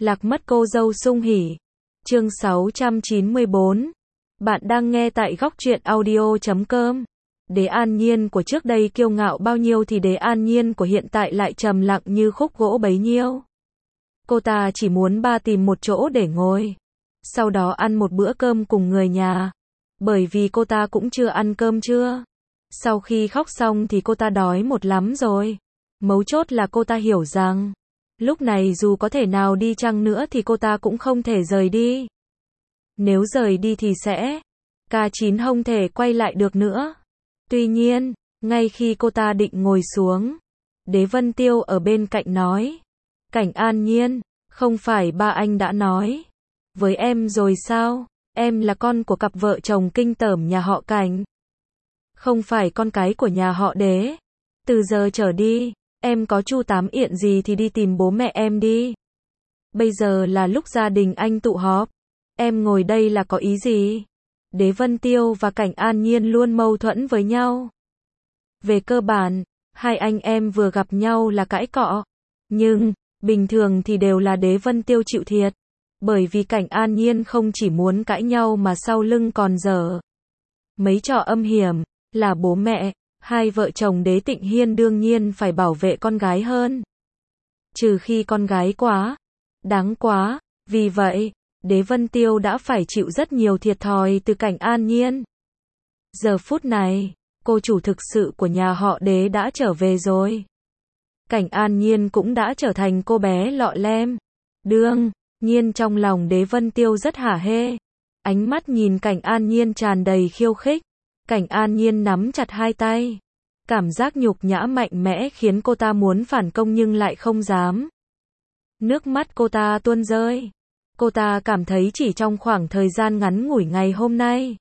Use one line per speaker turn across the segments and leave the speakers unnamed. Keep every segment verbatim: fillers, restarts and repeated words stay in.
Lạc mất cô dâu sung hỉ. Chương sáu trăm chín mươi bốn. Bạn đang nghe tại góc truyện audio chấm com. Đế An Nhiên của trước đây kiêu ngạo bao nhiêu thì Đế An Nhiên của hiện tại lại trầm lặng như khúc gỗ bấy nhiêu. Cô ta chỉ muốn ba tìm một chỗ để ngồi, sau đó ăn một bữa cơm cùng người nhà. Bởi vì cô ta cũng chưa ăn cơm trưa. Sau khi khóc xong thì cô ta đói một lắm rồi. Mấu chốt là cô ta hiểu rằng lúc này dù có thể nào đi chăng nữa thì cô ta cũng không thể rời đi. Nếu rời đi thì sẽ ca chín không thể quay lại được nữa. Tuy nhiên, ngay khi cô ta định ngồi xuống, Đế Vân Tiêu ở bên cạnh nói: Cảnh An Nhiên, không phải ba anh đã nói với em rồi sao? Em là con của cặp vợ chồng kinh tởm nhà họ Cảnh, không phải con cái của nhà họ Đế. Từ giờ trở đi, em có chu tám yện gì thì đi tìm bố mẹ em đi. Bây giờ là lúc gia đình anh tụ họp. Em ngồi đây là có ý gì? Đế Vân Tiêu và Cảnh An Nhiên luôn mâu thuẫn với nhau. Về cơ bản, hai anh em vừa gặp nhau là cãi cọ. Nhưng, bình thường thì đều là Đế Vân Tiêu chịu thiệt. Bởi vì Cảnh An Nhiên không chỉ muốn cãi nhau mà sau lưng còn dở mấy trò âm hiểm, là bố mẹ. Hai vợ chồng Đế Tịnh Hiên đương nhiên phải bảo vệ con gái hơn. Trừ khi con gái quá đáng quá. Vì vậy, Đế Vân Tiêu đã phải chịu rất nhiều thiệt thòi từ Cảnh An Nhiên. Giờ phút này, cô chủ thực sự của nhà họ Đế đã trở về rồi. Cảnh An Nhiên cũng đã trở thành cô bé lọ lem. Đương nhiên trong lòng Đế Vân Tiêu rất hả hê. Ánh mắt nhìn Cảnh An Nhiên tràn đầy khiêu khích. Cảnh An Nhiên nắm chặt hai tay. Cảm giác nhục nhã mạnh mẽ khiến cô ta muốn phản công nhưng lại không dám. Nước mắt cô ta tuôn rơi. Cô ta cảm thấy chỉ trong khoảng thời gian ngắn ngủi ngày hôm nay,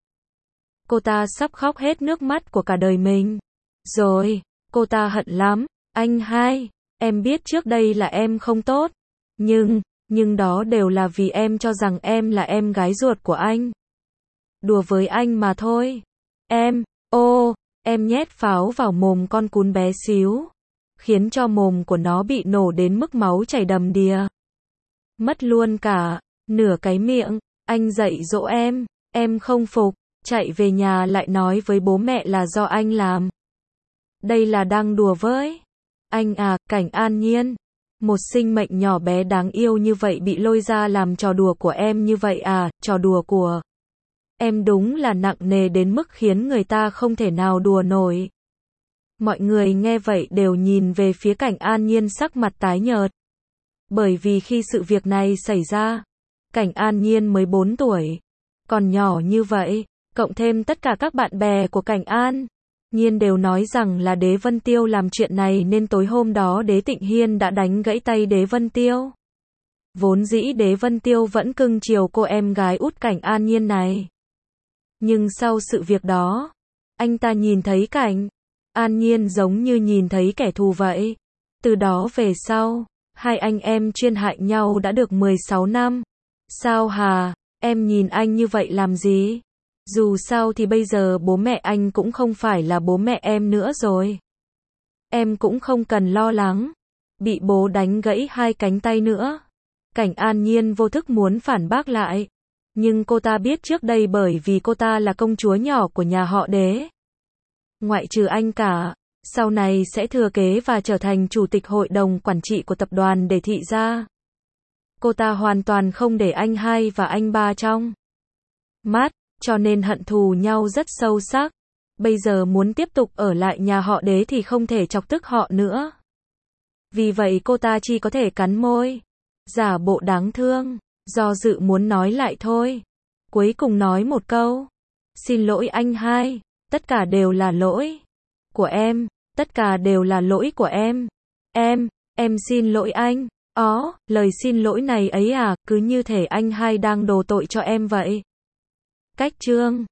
cô ta sắp khóc hết nước mắt của cả đời mình. Rồi, cô ta hận lắm. Anh hai, em biết trước đây là em không tốt. Nhưng, nhưng đó đều là vì em cho rằng em là em gái ruột của anh. Đùa với anh mà thôi. Em, ô, em nhét pháo vào mồm con cún bé xíu, khiến cho mồm của nó bị nổ đến mức máu chảy đầm đìa. Mất luôn cả nửa cái miệng. Anh dạy dỗ em, em không phục, chạy về nhà lại nói với bố mẹ là do anh làm. Đây là đang đùa với anh à? Cảnh An Nhiên, một sinh mệnh nhỏ bé đáng yêu như vậy bị lôi ra làm trò đùa của em như vậy à? Trò đùa của em đúng là nặng nề đến mức khiến người ta không thể nào đùa nổi. Mọi người nghe vậy đều nhìn về phía Cảnh An Nhiên sắc mặt tái nhợt. Bởi vì khi sự việc này xảy ra, Cảnh An Nhiên mới bốn tuổi, còn nhỏ như vậy, cộng thêm tất cả các bạn bè của Cảnh An Nhiên đều nói rằng là Đế Vân Tiêu làm chuyện này nên tối hôm đó Đế Tịnh Hiên đã đánh gãy tay Đế Vân Tiêu. Vốn dĩ Đế Vân Tiêu vẫn cưng chiều cô em gái út Cảnh An Nhiên này. Nhưng sau sự việc đó, anh ta nhìn thấy Cảnh An Nhiên giống như nhìn thấy kẻ thù vậy. Từ đó về sau, hai anh em chuyên hại nhau đã được mười sáu năm. Sao hà, em nhìn anh như vậy làm gì? Dù sao thì bây giờ bố mẹ anh cũng không phải là bố mẹ em nữa rồi. Em cũng không cần lo lắng bị bố đánh gãy hai cánh tay nữa. Cảnh An Nhiên vô thức muốn phản bác lại. Nhưng cô ta biết trước đây bởi vì cô ta là công chúa nhỏ của nhà họ Đế, ngoại trừ anh cả, sau này sẽ thừa kế và trở thành chủ tịch hội đồng quản trị của tập đoàn Đế Thị gia. Cô ta hoàn toàn không để anh hai và anh ba trong mắt, cho nên hận thù nhau rất sâu sắc. Bây giờ muốn tiếp tục ở lại nhà họ Đế thì không thể chọc tức họ nữa. Vì vậy cô ta chỉ có thể cắn môi, giả bộ đáng thương, do dự muốn nói lại thôi. Cuối cùng nói một câu: Xin lỗi anh hai, tất cả đều là lỗi của em, tất cả đều là lỗi của em. Em, em xin lỗi anh. Ó, lời xin lỗi này ấy à, cứ như thể anh hai đang đổ tội cho em vậy. Cách chương